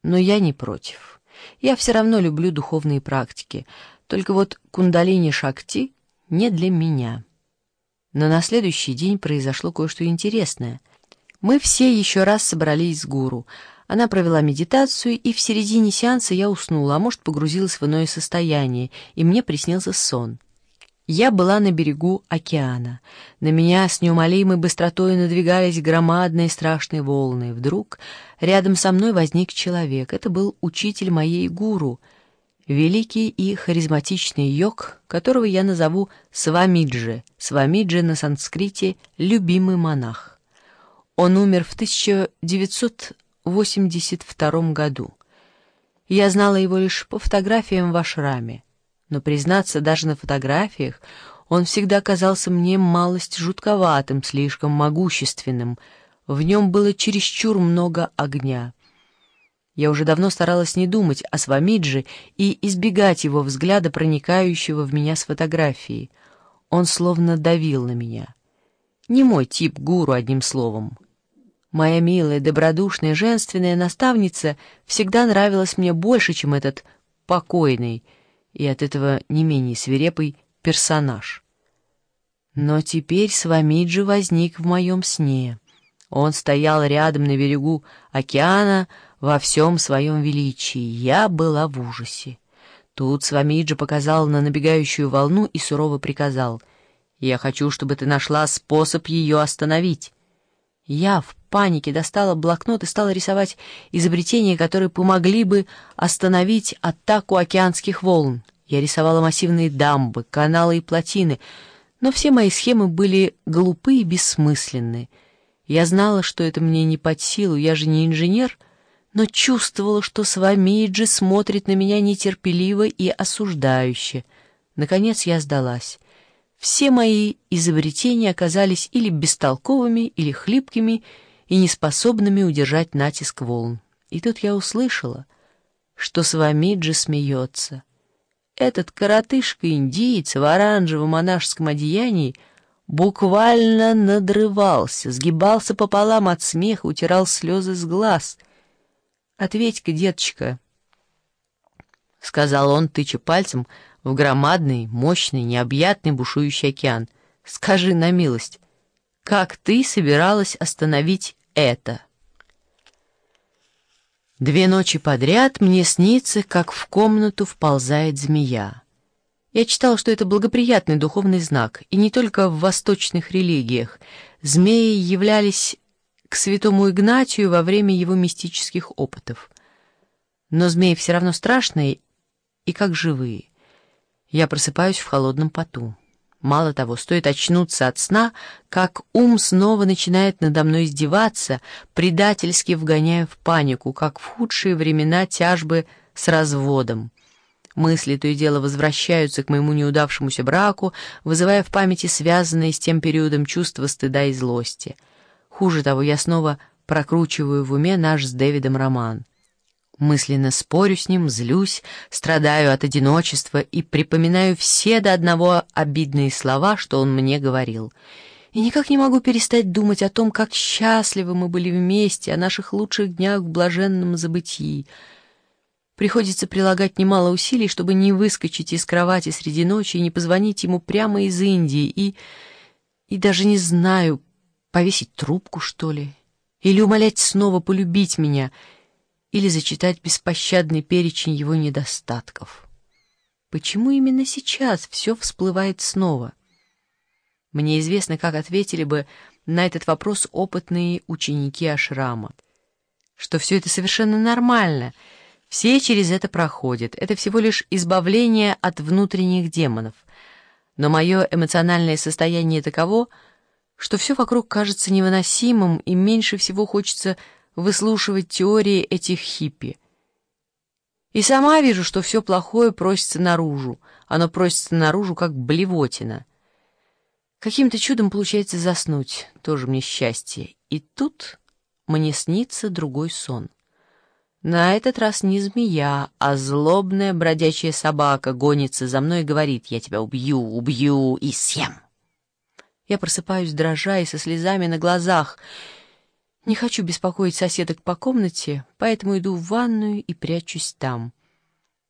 но я не против. Я все равно люблю духовные практики, только вот кундалини-шакти не для меня. Но на следующий день произошло кое-что интересное. Мы все еще раз собрались с гуру. Она провела медитацию, и в середине сеанса я уснула, а может, погрузилась в иное состояние, и мне приснился сон. Я была на берегу океана. На меня с неумолимой быстротой надвигались громадные страшные волны. Вдруг рядом со мной возник человек. Это был учитель моей гуру, великий и харизматичный йог, которого я назову Свамиджи. Свамиджи на санскрите «любимый монах». Он умер в 1982 году. Я знала его лишь по фотографиям в ашраме. Но, признаться, даже на фотографиях он всегда казался мне малость жутковатым, слишком могущественным. В нем было чересчур много огня. Я уже давно старалась не думать о Свамиджи и избегать его взгляда, проникающего в меня с фотографии. Он словно давил на меня. Не мой тип гуру, одним словом. Моя милая, добродушная, женственная наставница всегда нравилась мне больше, чем этот покойный, и от этого не менее свирепый персонаж. Но теперь Свамиджи возник в моем сне. Он стоял рядом на берегу океана во всем своем величии. Я была в ужасе. Тут Свамиджи показал на набегающую волну и сурово приказал: «Я хочу, чтобы ты нашла способ ее остановить». Я в панике достала блокнот и стала рисовать изобретения, которые помогли бы остановить атаку океанских волн. Я рисовала массивные дамбы, каналы и плотины, но все мои схемы были глупы и бессмысленны. Я знала, что это мне не под силу, я же не инженер, но чувствовала, что Свамиджи смотрит на меня нетерпеливо и осуждающе. Наконец я сдалась. Все мои изобретения оказались или бестолковыми, или хлипкими и неспособными удержать натиск волн. И тут я услышала, что Свамиджи смеется. Этот коротышка-индиец в оранжевом монашеском одеянии буквально надрывался, сгибался пополам от смеха, утирал слезы с глаз. «Ответь-ка, деточка», — сказал он, тыча пальцем в громадный, мощный, необъятный бушующий океан. «Скажи на милость, как ты собиралась остановить это?» 2 ночи подряд мне снится, как в комнату вползает змея. Я читал, что это благоприятный духовный знак, и не только в восточных религиях. Змеи являлись к святому Игнатию во время его мистических опытов. Но змеи все равно страшные и как живые. Я просыпаюсь в холодном поту. Мало того, стоит очнуться от сна, как ум снова начинает надо мной издеваться, предательски вгоняя в панику, как в худшие времена тяжбы с разводом. Мысли то и дело возвращаются к моему неудавшемуся браку, вызывая в памяти связанные с тем периодом чувства стыда и злости. Хуже того, я снова прокручиваю в уме наш с Дэвидом роман. Мысленно спорю с ним, злюсь, страдаю от одиночества и припоминаю все до одного обидные слова, что он мне говорил. И никак не могу перестать думать о том, как счастливы мы были вместе, о наших лучших днях в блаженном забытии. Приходится прилагать немало усилий, чтобы не выскочить из кровати среди ночи и не позвонить ему прямо из Индии, и даже не знаю, повесить трубку, что ли, или умолять снова полюбить меня, или зачитать беспощадный перечень его недостатков. Почему именно сейчас все всплывает снова? Мне известно, как ответили бы на этот вопрос опытные ученики ашрама, что все это совершенно нормально, все через это проходят, это всего лишь избавление от внутренних демонов. Но мое эмоциональное состояние таково, что все вокруг кажется невыносимым, и меньше всего хочется выслушивать теории этих хиппи. И сама вижу, что все плохое просится наружу. Оно просится наружу, как блевотина. Каким-то чудом получается заснуть, тоже мне счастье. И тут мне снится другой сон. На этот раз не змея, а злобная бродячая собака гонится за мной и говорит: «Я тебя убью, убью и съем». Я просыпаюсь дрожа и со слезами на глазах. Не хочу беспокоить соседок по комнате, поэтому иду в ванную и прячусь там.